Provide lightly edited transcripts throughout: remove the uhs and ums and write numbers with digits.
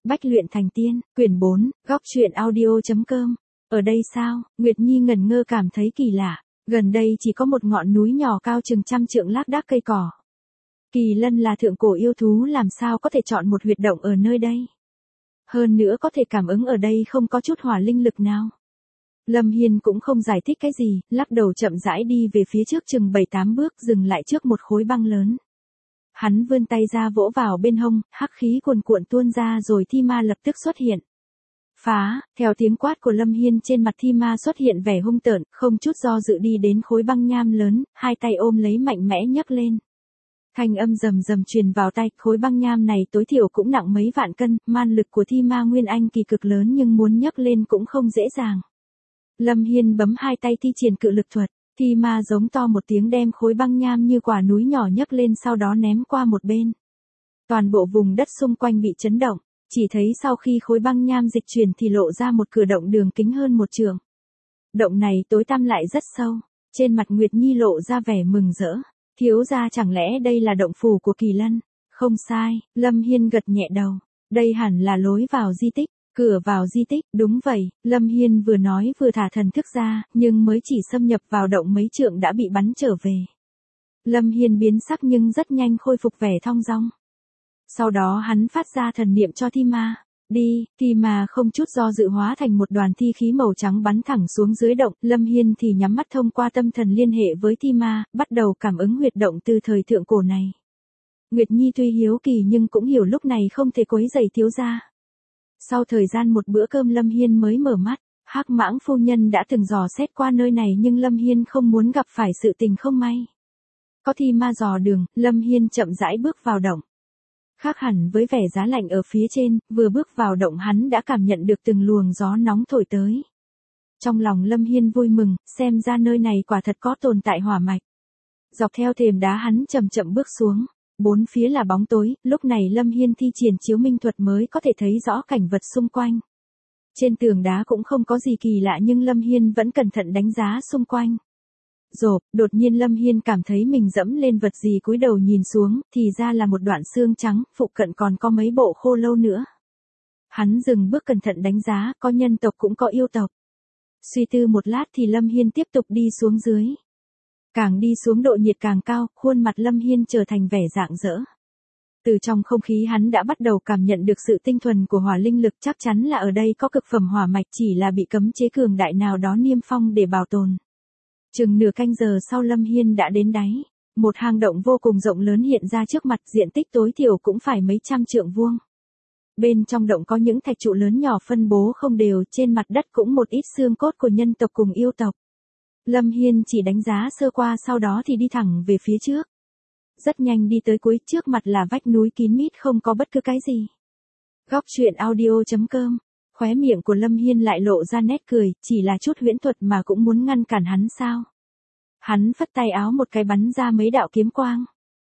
Bách luyện thành tiên, quyển 4, góc truyện audio.com. Ở đây sao? Nguyệt Nhi ngẩn ngơ cảm thấy kỳ lạ. Gần đây chỉ có một ngọn núi nhỏ cao chừng 100 trượng lác đác cây cỏ. Kỳ lân là thượng cổ yêu thú, làm sao có thể chọn một huyệt động ở nơi đây? Hơn nữa có thể cảm ứng ở đây không có chút hỏa linh lực nào. Lâm Hiên cũng không giải thích cái gì, lắc đầu chậm rãi đi về phía trước chừng 7-8 bước, dừng lại trước một khối băng lớn. Hắn vươn tay ra vỗ vào bên hông, hắc khí cuồn cuộn tuôn ra rồi thi ma lập tức xuất hiện. Phá, theo tiếng quát của Lâm Hiên trên mặt thi ma xuất hiện vẻ hung tợn, không chút do dự đi đến khối băng nham lớn, hai tay ôm lấy mạnh mẽ nhấc lên. Thanh âm rầm rầm truyền vào tai, khối băng nham này tối thiểu cũng nặng mấy vạn cân, man lực của thi ma nguyên anh kỳ cực lớn nhưng muốn nhấc lên cũng không dễ dàng. Lâm Hiên bấm hai tay thi triển cự lực thuật, thi ma giống to một tiếng đem khối băng nham như quả núi nhỏ nhấc lên sau đó ném qua một bên. Toàn bộ vùng đất xung quanh bị chấn động, chỉ thấy sau khi khối băng nham dịch chuyển thì lộ ra một cửa động đường kính hơn 1 trượng. Động này tối tăm lại rất sâu, trên mặt Nguyệt Nhi lộ ra vẻ mừng rỡ. Thiếu gia, chẳng lẽ đây là động phủ của Kỳ Lân? Không sai, Lâm Hiên gật nhẹ đầu. Đây hẳn là lối vào di tích, cửa vào di tích, đúng vậy, Lâm Hiên vừa nói vừa thả thần thức ra, nhưng mới chỉ xâm nhập vào động mấy trượng đã bị bắn trở về. Lâm Hiên biến sắc nhưng rất nhanh khôi phục vẻ thong dong. Sau đó hắn phát ra thần niệm cho thi ma. Đi, thi ma không chút do dự hóa thành một đoàn thi khí màu trắng bắn thẳng xuống dưới động, Lâm Hiên thì nhắm mắt thông qua tâm thần liên hệ với thi ma, bắt đầu cảm ứng huyệt động từ thời thượng cổ này. Nguyệt Nhi tuy hiếu kỳ nhưng cũng hiểu lúc này không thể quấy rầy thiếu gia. Sau thời gian một bữa cơm Lâm Hiên mới mở mắt, Hắc Mãng phu nhân đã từng dò xét qua nơi này nhưng Lâm Hiên không muốn gặp phải sự tình không may. Có thi ma dò đường, Lâm Hiên chậm rãi bước vào động. Khác hẳn với vẻ giá lạnh ở phía trên, vừa bước vào động hắn đã cảm nhận được từng luồng gió nóng thổi tới. Trong lòng Lâm Hiên vui mừng, xem ra nơi này quả thật có tồn tại hỏa mạch. Dọc theo thềm đá hắn chậm chậm bước xuống, bốn phía là bóng tối, lúc này Lâm Hiên thi triển chiếu minh thuật mới có thể thấy rõ cảnh vật xung quanh. Trên tường đá cũng không có gì kỳ lạ nhưng Lâm Hiên vẫn cẩn thận đánh giá xung quanh. Rộp, đột nhiên Lâm Hiên cảm thấy mình dẫm lên vật gì, cúi đầu nhìn xuống, thì ra là một đoạn xương trắng, phụ cận còn có mấy bộ khô lâu nữa. Hắn dừng bước cẩn thận đánh giá, có nhân tộc cũng có yêu tộc. Suy tư một lát thì Lâm Hiên tiếp tục đi xuống dưới. Càng đi xuống độ nhiệt càng cao, khuôn mặt Lâm Hiên trở thành vẻ rạng rỡ. Từ trong không khí hắn đã bắt đầu cảm nhận được sự tinh thuần của hỏa linh lực, chắc chắn là ở đây có cực phẩm hỏa mạch, chỉ là bị cấm chế cường đại nào đó niêm phong để bảo tồn. Chừng nửa canh giờ sau Lâm Hiên đã đến đáy. Một hang động vô cùng rộng lớn hiện ra trước mặt, diện tích tối thiểu cũng phải mấy trăm trượng vuông. Bên trong động có những thạch trụ lớn nhỏ phân bố không đều, trên mặt đất cũng một ít xương cốt của nhân tộc cùng yêu tộc. Lâm Hiên chỉ đánh giá sơ qua sau đó thì đi thẳng về phía trước. Rất nhanh đi tới cuối, trước mặt là vách núi kín mít không có bất cứ cái gì. Góc truyện audio.com. Khóe miệng của Lâm Hiên lại lộ ra nét cười, chỉ là chút huyễn thuật mà cũng muốn ngăn cản hắn sao? Hắn phất tay áo một cái bắn ra mấy đạo kiếm quang.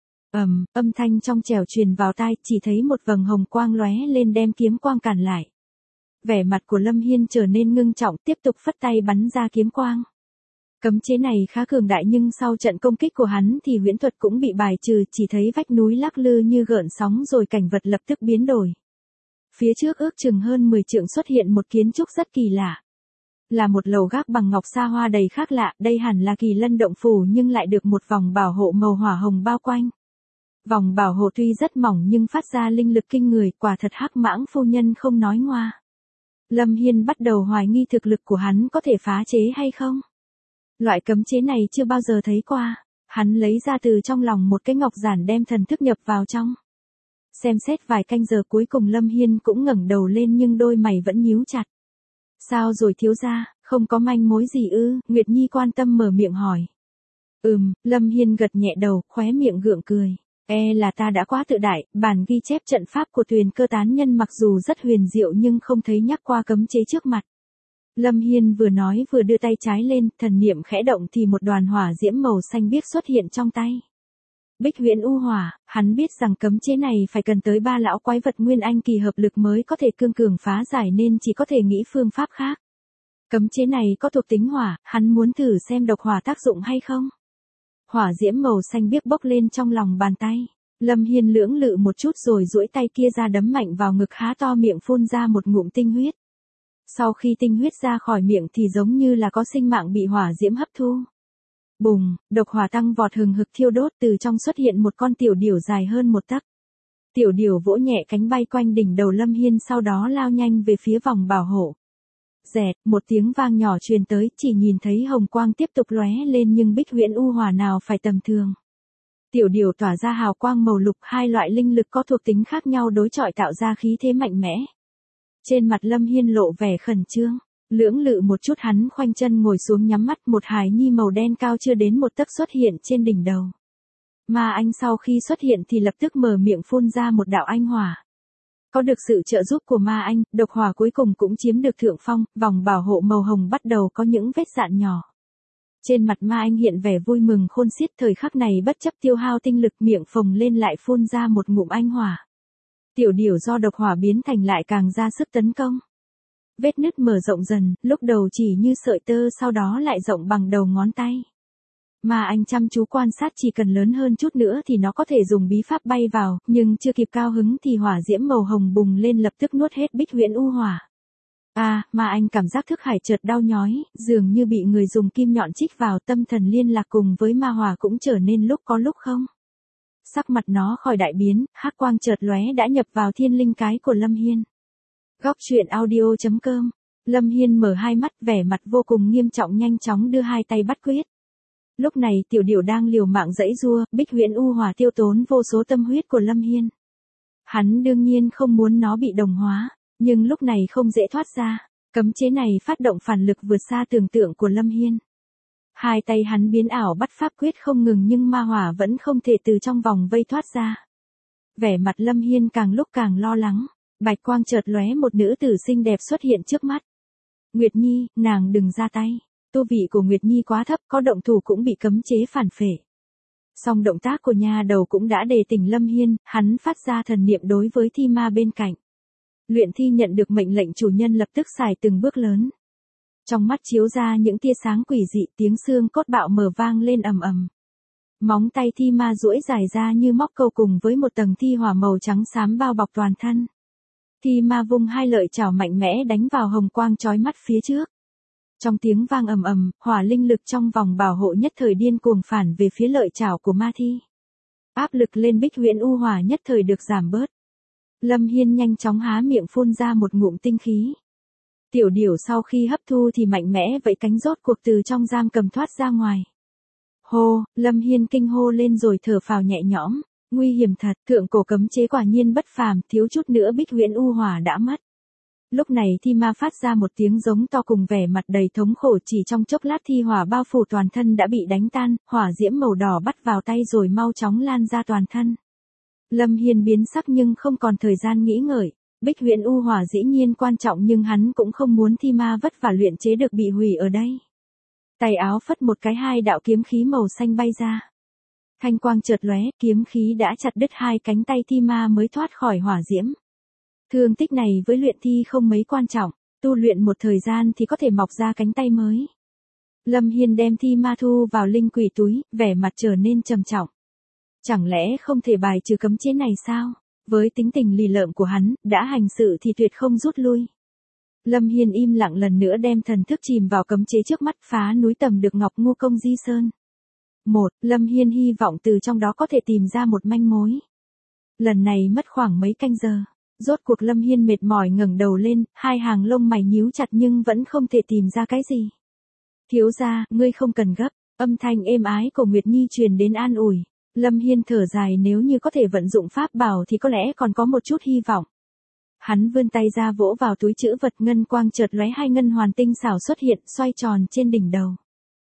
Âm thanh trong trẻo truyền vào tai, chỉ thấy một vầng hồng quang lóe lên đem kiếm quang cản lại. Vẻ mặt của Lâm Hiên trở nên ngưng trọng, tiếp tục phất tay bắn ra kiếm quang. Cấm chế này khá cường đại nhưng sau trận công kích của hắn thì huyễn thuật cũng bị bài trừ, chỉ thấy vách núi lắc lư như gợn sóng rồi cảnh vật lập tức biến đổi. Phía trước ước chừng hơn 10 trượng xuất hiện một kiến trúc rất kỳ lạ. Là một lầu gác bằng ngọc xa hoa đầy khác lạ, đây hẳn là Kỳ Lân động phủ nhưng lại được một vòng bảo hộ màu hỏa hồng bao quanh. Vòng bảo hộ tuy rất mỏng nhưng phát ra linh lực kinh người, quả thật Hắc Mãng phu nhân không nói ngoa. Lâm Hiên bắt đầu hoài nghi thực lực của hắn có thể phá chế hay không. Loại cấm chế này chưa bao giờ thấy qua, hắn lấy ra từ trong lòng một cái ngọc giản đem thần thức nhập vào trong. Xem xét vài canh giờ cuối cùng Lâm Hiên cũng ngẩng đầu lên nhưng đôi mày vẫn nhíu chặt. Sao rồi thiếu gia, không có manh mối gì ư? Nguyệt Nhi quan tâm mở miệng hỏi. Lâm Hiên gật nhẹ đầu, khóe miệng gượng cười. Là ta đã quá tự đại, bản ghi chép trận pháp của Tuyền Cơ tán nhân mặc dù rất huyền diệu nhưng không thấy nhắc qua cấm chế trước mặt. Lâm Hiên vừa nói vừa đưa tay trái lên, thần niệm khẽ động thì một đoàn hỏa diễm màu xanh biếc xuất hiện trong tay. Bích Huyễn U Hỏa, hắn biết rằng cấm chế này phải cần tới 3 lão quái vật nguyên anh kỳ hợp lực mới có thể cương cường phá giải nên chỉ có thể nghĩ phương pháp khác. Cấm chế này có thuộc tính hỏa, hắn muốn thử xem độc hỏa tác dụng hay không. Hỏa diễm màu xanh biếc bốc lên trong lòng bàn tay. Lâm Hiên lưỡng lự một chút rồi duỗi tay kia ra đấm mạnh vào ngực há to miệng phun ra một ngụm tinh huyết. Sau khi tinh huyết ra khỏi miệng thì giống như là có sinh mạng bị hỏa diễm hấp thu. Bùng, độc hỏa tăng vọt hừng hực thiêu đốt, từ trong xuất hiện một con tiểu điểu dài hơn 1 tấc. Tiểu điểu vỗ nhẹ cánh bay quanh đỉnh đầu Lâm Hiên, sau đó lao nhanh về phía vòng bảo hộ. Rẹt, một tiếng vang nhỏ truyền tới, chỉ nhìn thấy hồng quang tiếp tục lóe lên nhưng Bích Huyễn U Hỏa nào phải tầm thường. Tiểu điểu tỏa ra hào quang màu lục, hai loại linh lực có thuộc tính khác nhau đối chọi tạo ra khí thế mạnh mẽ. Trên mặt Lâm Hiên lộ vẻ khẩn trương, lưỡng lự một chút hắn khoanh chân ngồi xuống nhắm mắt, một hài nhi màu đen cao chưa đến 1 tấc xuất hiện trên đỉnh đầu. Ma anh sau khi xuất hiện thì lập tức mở miệng phun ra một đạo anh hỏa. Có được sự trợ giúp của ma anh, độc hỏa cuối cùng cũng chiếm được thượng phong, vòng bảo hộ màu hồng bắt đầu có những vết rạn nhỏ. Trên mặt ma anh hiện vẻ vui mừng khôn xiết, thời khắc này bất chấp tiêu hao tinh lực, miệng phồng lên lại phun ra một ngụm anh hỏa. Tiểu điểu do độc hỏa biến thành lại càng ra sức tấn công. Vết nứt mở rộng dần, lúc đầu chỉ như sợi tơ sau đó lại rộng bằng đầu ngón tay. Ma anh chăm chú quan sát, chỉ cần lớn hơn chút nữa thì nó có thể dùng bí pháp bay vào, nhưng chưa kịp cao hứng thì hỏa diễm màu hồng bùng lên lập tức nuốt hết Bích Huyễn U Hỏa. Ma anh cảm giác thức hải chợt đau nhói, dường như bị người dùng kim nhọn chích vào, tâm thần liên lạc cùng với ma hỏa cũng trở nên lúc có lúc không. Sắc mặt nó khỏi đại biến, hắc quang chợt lóe đã nhập vào thiên linh cái của Lâm Hiên. Góc truyện audio.com. Lâm Hiên mở hai mắt, vẻ mặt vô cùng nghiêm trọng, nhanh chóng đưa hai tay bắt quyết. Lúc này tiểu điểu đang liều mạng giãy giụa, Bích Huyễn U Hỏa tiêu tốn vô số tâm huyết của Lâm Hiên. Hắn đương nhiên không muốn nó bị đồng hóa, nhưng lúc này không dễ thoát ra, cấm chế này phát động phản lực vượt xa tưởng tượng của Lâm Hiên. Hai tay hắn biến ảo bắt pháp quyết không ngừng nhưng ma hỏa vẫn không thể từ trong vòng vây thoát ra. Vẻ mặt Lâm Hiên càng lúc càng lo lắng, bạch quang chợt lóe, một nữ tử xinh đẹp xuất hiện trước mắt. Nguyệt Nhi, nàng đừng ra tay. Tu vị của Nguyệt Nhi quá thấp, có động thủ cũng bị cấm chế phản phệ. Song động tác của nha đầu cũng đã đề tỉnh Lâm Hiên, hắn phát ra thần niệm đối với thi ma bên cạnh. Luyện thi nhận được mệnh lệnh chủ nhân lập tức xài từng bước lớn. Trong mắt chiếu ra những tia sáng quỷ dị, tiếng xương cốt bạo mở vang lên ầm ầm. Móng tay thi ma duỗi dài ra như móc câu cùng với một tầng thi hỏa màu trắng xám bao bọc toàn thân. Thi ma vung hai lợi chảo mạnh mẽ đánh vào hồng quang chói mắt phía trước. Trong tiếng vang ầm ầm, hỏa linh lực trong vòng bảo hộ nhất thời điên cuồng phản về phía lợi chảo của ma thi. Áp lực lên Bích Huyễn U Hỏa nhất thời được giảm bớt. Lâm Hiên nhanh chóng há miệng phun ra một ngụm tinh khí. Tiểu điểu sau khi hấp thu thì mạnh mẽ vẫy cánh rốt cuộc từ trong giam cầm thoát ra ngoài. Hô, Lâm Hiên kinh hô lên rồi thở phào nhẹ nhõm, nguy hiểm thật, thượng cổ cấm chế quả nhiên bất phàm, thiếu chút nữa Bích Huyễn U Hỏa đã mất. Lúc này thi ma phát ra một tiếng giống to cùng vẻ mặt đầy thống khổ, chỉ trong chốc lát thi hỏa bao phủ toàn thân đã bị đánh tan, hỏa diễm màu đỏ bắt vào tay rồi mau chóng lan ra toàn thân. Lâm Hiên biến sắc nhưng không còn thời gian nghĩ ngợi, Bích Huyễn U Hỏa dĩ nhiên quan trọng nhưng hắn cũng không muốn thi ma vất vả luyện chế được bị hủy ở đây. Tay áo phất một cái, hai đạo kiếm khí màu xanh bay ra. Thanh quang chợt lóe, kiếm khí đã chặt đứt hai cánh tay thi ma mới thoát khỏi hỏa diễm. Thương tích này với luyện thi không mấy quan trọng, tu luyện một thời gian thì có thể mọc ra cánh tay mới. Lâm Hiên đem thi ma thu vào linh quỷ túi, vẻ mặt trở nên trầm trọng. Chẳng lẽ không thể bài trừ cấm chế này sao? Với tính tình lì lợm của hắn, đã hành sự thì tuyệt không rút lui. Lâm Hiên im lặng lần nữa đem thần thức chìm vào cấm chế trước mắt, phá núi tầm được Ngọc Ngu Công Di Sơn. Lâm Hiên hy vọng từ trong đó có thể tìm ra một manh mối. Lần này mất khoảng mấy canh giờ. Rốt cuộc Lâm Hiên mệt mỏi ngẩng đầu lên, hai hàng lông mày nhíu chặt nhưng vẫn không thể tìm ra cái gì. Thiếu gia, ngươi không cần gấp, âm thanh êm ái của Nguyệt Nhi truyền đến an ủi. Lâm Hiên thở dài, nếu như có thể vận dụng pháp bảo thì có lẽ còn có một chút hy vọng. Hắn vươn tay ra vỗ vào túi trữ vật, ngân quang chợt lóe, hai ngân hoàn tinh xảo xuất hiện, xoay tròn trên đỉnh đầu.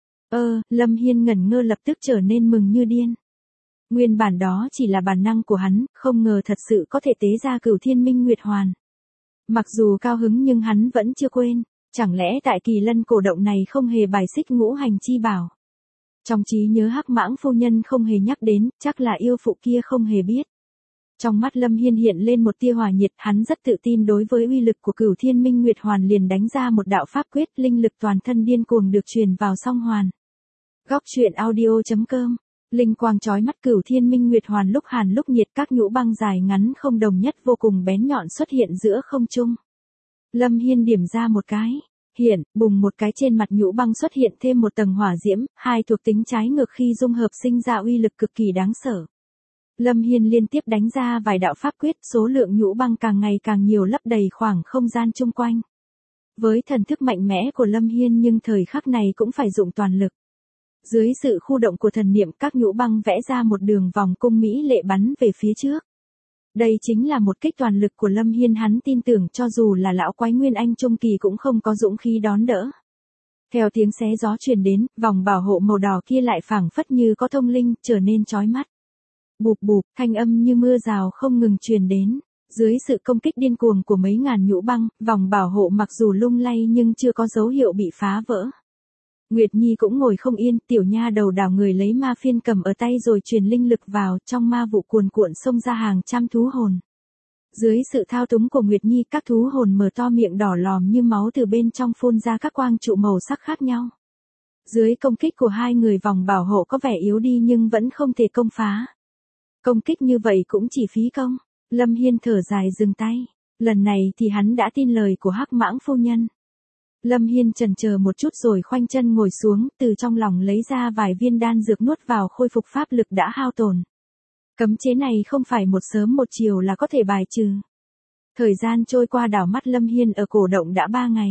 Lâm Hiên ngẩn ngơ lập tức trở nên mừng như điên. Nguyên bản đó chỉ là bản năng của hắn, không ngờ thật sự có thể tế ra Cửu Thiên Minh Nguyệt Hoàn. Mặc dù cao hứng nhưng hắn vẫn chưa quên, chẳng lẽ tại Kỳ Lân cổ động này không hề bài xích ngũ hành chi bảo. Trong trí nhớ Hắc Mãng phu nhân không hề nhắc đến, chắc là yêu phụ kia không hề biết. Trong mắt Lâm Hiên hiện lên một tia hỏa nhiệt, hắn rất tự tin đối với uy lực của Cửu Thiên Minh Nguyệt Hoàn, liền đánh ra một đạo pháp quyết, linh lực toàn thân điên cuồng được truyền vào song hoàn. Góc truyện audio.com Linh quang chói mắt cửu thiên minh nguyệt hoàn lúc hàn lúc nhiệt, các nhũ băng dài ngắn không đồng nhất vô cùng bén nhọn xuất hiện giữa không trung. Lâm Hiên điểm ra một cái. Hiện, bùng một cái trên mặt nhũ băng xuất hiện thêm một tầng hỏa diễm, hai thuộc tính trái ngược khi dung hợp sinh ra uy lực cực kỳ đáng sợ. Lâm Hiên liên tiếp đánh ra vài đạo pháp quyết, số lượng nhũ băng càng ngày càng nhiều lấp đầy khoảng không gian chung quanh. Với thần thức mạnh mẽ của Lâm Hiên nhưng thời khắc này cũng phải dụng toàn lực. Dưới sự khu động của thần niệm, các nhũ băng vẽ ra một đường vòng cung mỹ lệ bắn về phía trước. Đây chính là một kích toàn lực của Lâm Hiên, hắn tin tưởng cho dù là lão quái Nguyên Anh Trung Kỳ cũng không có dũng khí đón đỡ. Theo tiếng xé gió truyền đến, vòng bảo hộ màu đỏ kia lại phảng phất như có thông linh, trở nên chói mắt. Bụp bụp, thanh âm như mưa rào không ngừng truyền đến. Dưới sự công kích điên cuồng của mấy ngàn nhũ băng, vòng bảo hộ mặc dù lung lay nhưng chưa có dấu hiệu bị phá vỡ. Nguyệt Nhi cũng ngồi không yên, tiểu nha đầu đảo người lấy ma phiên cầm ở tay rồi truyền linh lực vào, trong ma vụ cuồn cuộn xông ra hàng trăm thú hồn. Dưới sự thao túng của Nguyệt Nhi, các thú hồn mở to miệng đỏ lòm như máu, từ bên trong phun ra các quang trụ màu sắc khác nhau. Dưới công kích của hai người, vòng bảo hộ có vẻ yếu đi nhưng vẫn không thể công phá. Công kích như vậy cũng chỉ phí công. Lâm Hiên thở dài dừng tay. Lần này thì hắn đã tin lời của Hắc Mãng phu nhân. Lâm Hiên chần chờ một chút rồi khoanh chân ngồi xuống, từ trong lòng lấy ra vài viên đan dược nuốt vào khôi phục pháp lực đã hao tổn. Cấm chế này không phải một sớm một chiều là có thể bài trừ. Thời gian trôi qua, đảo mắt Lâm Hiên ở cổ động đã 3 ngày.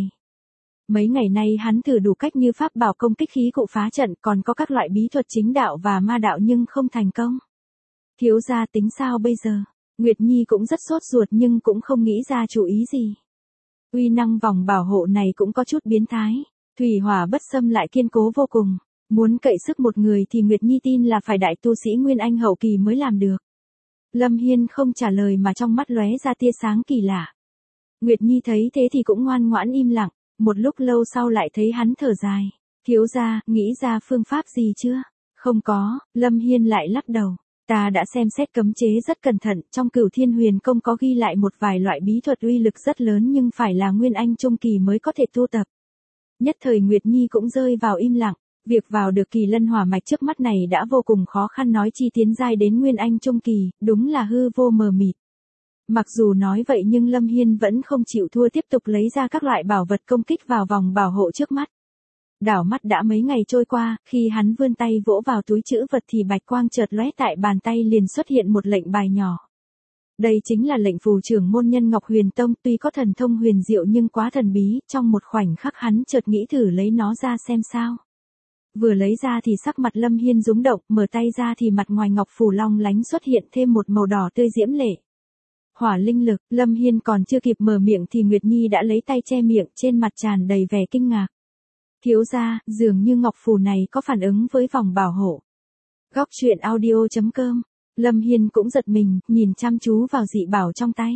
Mấy ngày nay hắn thử đủ cách như pháp bảo công kích, khí cụ phá trận, còn có các loại bí thuật chính đạo và ma đạo nhưng không thành công. Thiếu gia tính sao bây giờ? Nguyệt Nhi cũng rất sốt ruột nhưng cũng không nghĩ ra chủ ý gì. Uy năng vòng bảo hộ này cũng có chút biến thái. Thủy hỏa bất xâm lại kiên cố vô cùng. Muốn cậy sức một người thì Nguyệt Nhi tin là phải đại tu sĩ Nguyên Anh hậu kỳ mới làm được. Lâm Hiên không trả lời mà trong mắt lóe ra tia sáng kỳ lạ. Nguyệt Nhi thấy thế thì cũng ngoan ngoãn im lặng. Một lúc lâu sau lại thấy hắn thở dài. Thiếu gia, nghĩ ra phương pháp gì chưa? Không có, Lâm Hiên lại lắc đầu. Ta đã xem xét cấm chế rất cẩn thận, trong Cửu Thiên Huyền Công có ghi lại một vài loại bí thuật uy lực rất lớn nhưng phải là Nguyên Anh Trung Kỳ mới có thể tu tập. Nhất thời Nguyệt Nhi cũng rơi vào im lặng, việc vào được Kỳ Lân Hỏa Mạch trước mắt này đã vô cùng khó khăn, nói chi tiến giai đến Nguyên Anh Trung Kỳ, đúng là hư vô mờ mịt. Mặc dù nói vậy nhưng Lâm Hiên vẫn không chịu thua, tiếp tục lấy ra các loại bảo vật công kích vào vòng bảo hộ trước mắt. Đảo mắt đã mấy ngày trôi qua, khi hắn vươn tay vỗ vào túi trữ vật thì bạch quang chợt lóe, tại bàn tay liền xuất hiện một lệnh bài nhỏ. Đây chính là lệnh phù trưởng môn nhân Ngọc Huyền Tông, tuy có thần thông huyền diệu nhưng quá thần bí, trong một khoảnh khắc hắn chợt nghĩ thử lấy nó ra xem sao. Vừa lấy ra thì sắc mặt Lâm Hiên rúng động, mở tay ra thì mặt ngoài ngọc phù long lánh xuất hiện thêm một màu đỏ tươi diễm lệ. Hỏa linh lực, Lâm Hiên còn chưa kịp mở miệng thì Nguyệt Nhi đã lấy tay che miệng, trên mặt tràn đầy vẻ kinh ngạc. Thiếu gia, dường như ngọc phù này có phản ứng với vòng bảo hộ. Góc truyện audio.com. Lâm Hiên cũng giật mình, nhìn chăm chú vào dị bảo trong tay.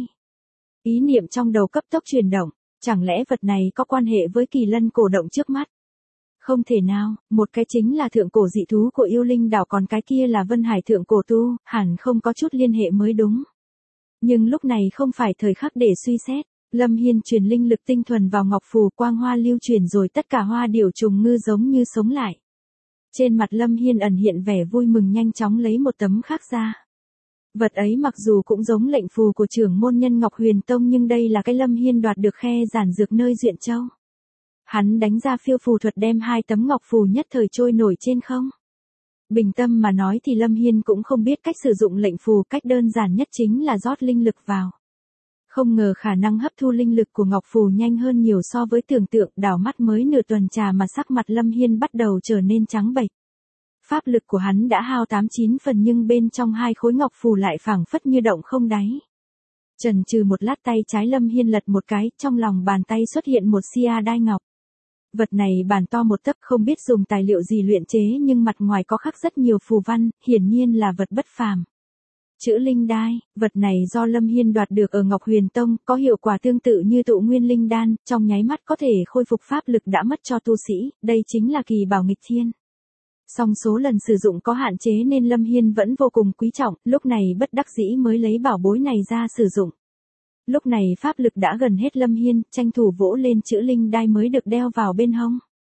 Ý niệm trong đầu cấp tốc chuyển động, chẳng lẽ vật này có quan hệ với Kỳ Lân cổ động trước mắt? Không thể nào, một cái chính là thượng cổ dị thú của yêu linh đảo, còn cái kia là Vân Hải thượng cổ tu, hẳn không có chút liên hệ mới đúng. Nhưng lúc này không phải thời khắc để suy xét. Lâm Hiên truyền linh lực tinh thuần vào ngọc phù, quang hoa lưu truyền rồi tất cả hoa điểu trùng ngư giống như sống lại. Trên mặt Lâm Hiên ẩn hiện vẻ vui mừng, nhanh chóng lấy một tấm khác ra. Vật ấy mặc dù cũng giống lệnh phù của trưởng môn nhân Ngọc Huyền Tông nhưng đây là cái Lâm Hiên đoạt được khe giản dược nơi Duyện Châu. Hắn đánh ra phiêu phù thuật đem hai tấm ngọc phù nhất thời trôi nổi trên không. Bình tâm mà nói thì Lâm Hiên cũng không biết cách sử dụng lệnh phù, cách đơn giản nhất chính là rót linh lực vào. Không ngờ khả năng hấp thu linh lực của ngọc phù nhanh hơn nhiều so với tưởng tượng, đảo mắt mới nửa tuần trà mà sắc mặt Lâm Hiên bắt đầu trở nên trắng bệch. Pháp lực của hắn đã hao 8-9 phần nhưng bên trong hai khối ngọc phù lại phảng phất như động không đáy. Chần chừ một lát, tay trái Lâm Hiên lật một cái, trong lòng bàn tay xuất hiện một xia đai ngọc. Vật này bản to một tấc, không biết dùng tài liệu gì luyện chế nhưng mặt ngoài có khắc rất nhiều phù văn, hiển nhiên là vật bất phàm. Chữ linh đai, vật này do Lâm Hiên đoạt được ở Ngọc Huyền Tông, có hiệu quả tương tự như tụ nguyên linh đan, trong nháy mắt có thể khôi phục pháp lực đã mất cho tu sĩ, đây chính là kỳ bảo nghịch thiên. Song số lần sử dụng có hạn chế nên Lâm Hiên vẫn vô cùng quý trọng, lúc này bất đắc dĩ mới lấy bảo bối này ra sử dụng. Lúc này pháp lực đã gần hết, Lâm Hiên tranh thủ vỗ lên chữ linh đai mới được đeo vào bên hông.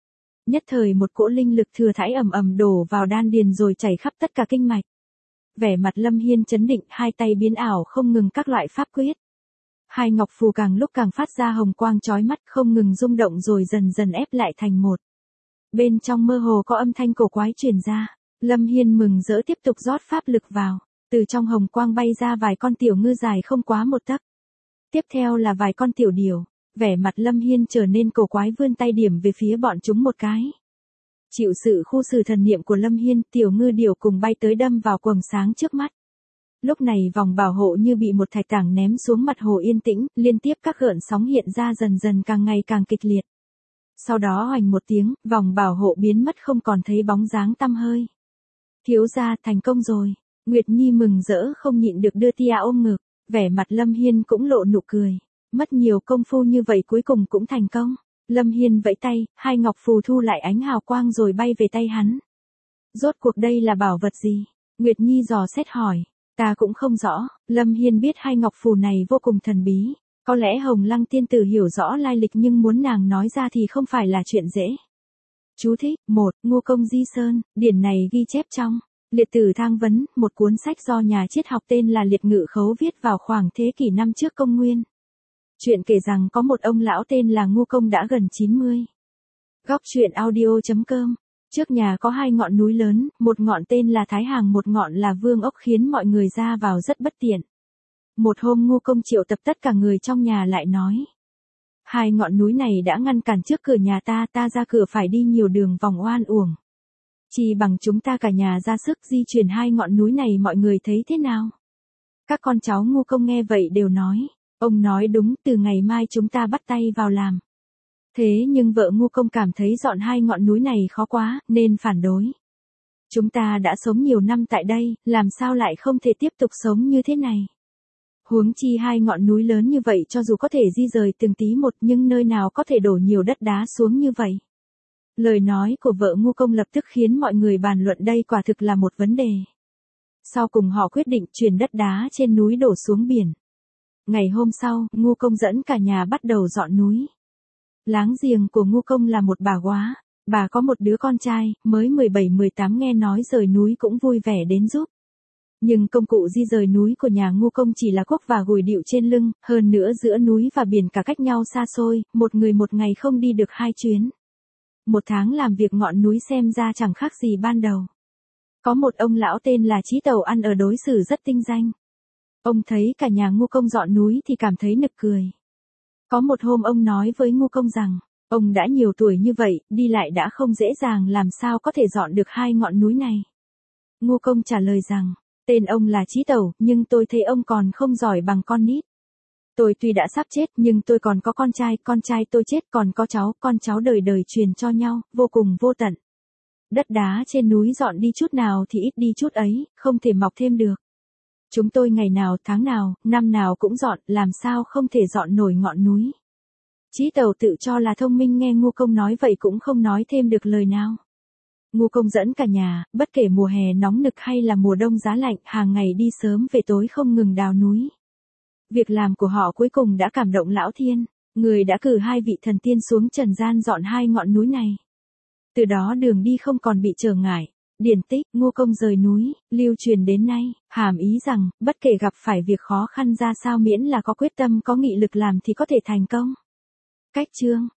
Nhất thời một cỗ linh lực thừa thãi ầm ầm đổ vào đan điền rồi chảy khắp tất cả kinh mạch. Vẻ mặt Lâm Hiên chấn định, hai tay biến ảo không ngừng các loại pháp quyết. Hai ngọc phù càng lúc càng phát ra hồng quang chói mắt, không ngừng rung động rồi dần dần ép lại thành một. Bên trong mơ hồ có âm thanh cổ quái truyền ra. Lâm Hiên mừng rỡ tiếp tục rót pháp lực vào. Từ trong hồng quang bay ra vài con tiểu ngư dài không quá một tấc. Tiếp theo là vài con tiểu điểu. Vẻ mặt Lâm Hiên trở nên cổ quái, vươn tay điểm về phía bọn chúng một cái. Chịu sự khu xử thần niệm của Lâm Hiên, tiểu ngư điểu cùng bay tới đâm vào quầng sáng trước mắt. Lúc này vòng bảo hộ như bị một thạch tảng ném xuống mặt hồ yên tĩnh, liên tiếp các gợn sóng hiện ra dần dần càng ngày càng kịch liệt. Sau đó hoành một tiếng, vòng bảo hộ biến mất không còn thấy bóng dáng tăm hơi. Thiếu gia, thành công rồi. Nguyệt Nhi mừng rỡ không nhịn được đưa tia ôm ngực, vẻ mặt Lâm Hiên cũng lộ nụ cười. Mất nhiều công phu như vậy cuối cùng cũng thành công. Lâm Hiên vẫy tay, hai ngọc phù thu lại ánh hào quang rồi bay về tay hắn. Rốt cuộc đây là bảo vật gì? Nguyệt Nhi dò xét hỏi. Ta cũng không rõ. Lâm Hiên biết hai ngọc phù này vô cùng thần bí. Có lẽ Hồng Lăng tiên tử hiểu rõ lai lịch nhưng muốn nàng nói ra thì không phải là chuyện dễ. Chú thích: 1. Ngô Công Di Sơn. Điển này ghi chép trong Liệt Tử Thang Vấn, một cuốn sách do nhà triết học tên là Liệt Ngự Khấu viết vào khoảng thế kỷ năm trước công nguyên. Chuyện kể rằng có một ông lão tên là Ngô Công đã gần 90. Góc truyện audio.com. Trước nhà có hai ngọn núi lớn, một ngọn tên là Thái Hàng, một ngọn là Vương Ốc, khiến mọi người ra vào rất bất tiện. Một hôm Ngô Công triệu tập tất cả người trong nhà lại nói. Hai ngọn núi này đã ngăn cản trước cửa nhà ta ra cửa phải đi nhiều đường vòng oan uổng. Chỉ bằng chúng ta cả nhà ra sức di chuyển hai ngọn núi này, mọi người thấy thế nào? Các con cháu Ngô Công nghe vậy đều nói. Ông nói đúng, từ ngày mai chúng ta bắt tay vào làm. Thế nhưng vợ Ngô Công cảm thấy dọn hai ngọn núi này khó quá, nên phản đối. Chúng ta đã sống nhiều năm tại đây, làm sao lại không thể tiếp tục sống như thế này? Huống chi hai ngọn núi lớn như vậy cho dù có thể di rời từng tí một nhưng nơi nào có thể đổ nhiều đất đá xuống như vậy? Lời nói của vợ Ngô Công lập tức khiến mọi người bàn luận đây quả thực là một vấn đề. Sau cùng họ quyết định chuyển đất đá trên núi đổ xuống biển. Ngày hôm sau, Ngô Công dẫn cả nhà bắt đầu dọn núi. Láng giềng của Ngô Công là một bà góa, bà có một đứa con trai, mới 17-18, nghe nói rời núi cũng vui vẻ đến giúp. Nhưng công cụ di rời núi của nhà Ngô Công chỉ là cuốc và gùi điệu trên lưng, hơn nữa giữa núi và biển cả cách nhau xa xôi, một người một ngày không đi được 2 chuyến. 1 tháng làm việc ngọn núi xem ra chẳng khác gì ban đầu. Có một ông lão tên là Chí Tàu ăn ở đối xử rất tinh danh. Ông thấy cả nhà Ngô Công dọn núi thì cảm thấy nực cười. Có một hôm ông nói với Ngô Công rằng, ông đã nhiều tuổi như vậy, đi lại đã không dễ dàng, làm sao có thể dọn được hai ngọn núi này. Ngô Công trả lời rằng, tên ông là Chí Tàu, nhưng tôi thấy ông còn không giỏi bằng con nít. Tôi tuy đã sắp chết nhưng tôi còn có con trai tôi chết còn có cháu, con cháu đời đời truyền cho nhau, vô cùng vô tận. Đất đá trên núi dọn đi chút nào thì ít đi chút ấy, không thể mọc thêm được. Chúng tôi ngày nào, tháng nào, năm nào cũng dọn, làm sao không thể dọn nổi ngọn núi. Chí Tàu tự cho là thông minh, nghe Ngô Công nói vậy cũng không nói thêm được lời nào. Ngô Công dẫn cả nhà, bất kể mùa hè nóng nực hay là mùa đông giá lạnh, hàng ngày đi sớm về tối không ngừng đào núi. Việc làm của họ cuối cùng đã cảm động lão thiên, người đã cử 2 vị thần tiên xuống trần gian dọn hai ngọn núi này. Từ đó đường đi không còn bị trở ngại. Điển tích, Ngô Công rời núi, lưu truyền đến nay, hàm ý rằng, bất kể gặp phải việc khó khăn ra sao miễn là có quyết tâm có nghị lực làm thì có thể thành công. Cách chương